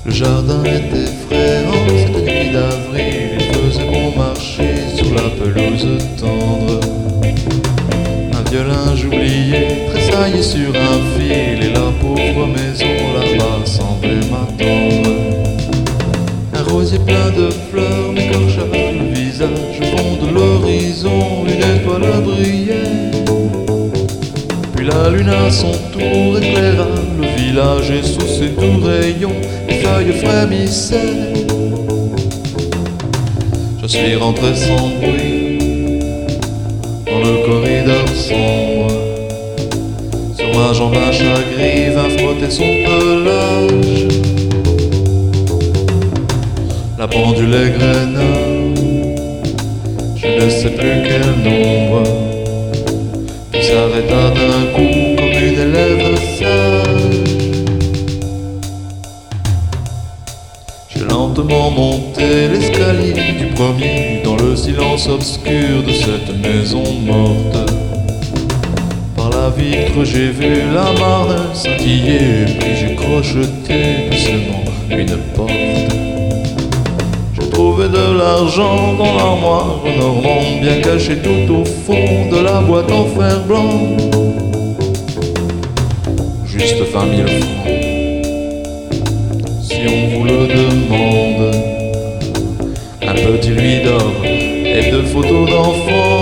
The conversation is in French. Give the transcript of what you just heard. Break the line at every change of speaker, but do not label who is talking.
Le jardin était effrayant, cette nuit d'avril, il faisait bon marcher sur la pelouse tendre. Un vieux linge oublié, tressaillé sur un fil, et la pauvre maison là-bas semblait m'attendre. Un rosier plein de fleurs m'écorcha le visage, au fond de l'horizon, une étoile brillait. Puis la lune à son tour éclaira le village, et sous ses doux rayons, les feuilles frémissaient. Je suis rentré sans bruit dans le corridor sombre. Sur ma jambe un chat gris vint frotter son pelage. La pendule égrena, je ne sais plus quel nombre, puis s'arrêta d'un coup comme une élève sage. J'ai lentement monté l'escalier du premier dans le silence obscur de cette maison morte. Par la vitre j'ai vu la Marne scintiller, puis j'ai crocheté doucement une porte. J'ai trouvé de l'argent dans l'armoire normande, bien caché tout au fond de la boîte en fer blanc. Juste 20 000 francs, si on vous le demande. Un petit louis d'or et 2 photos d'enfants.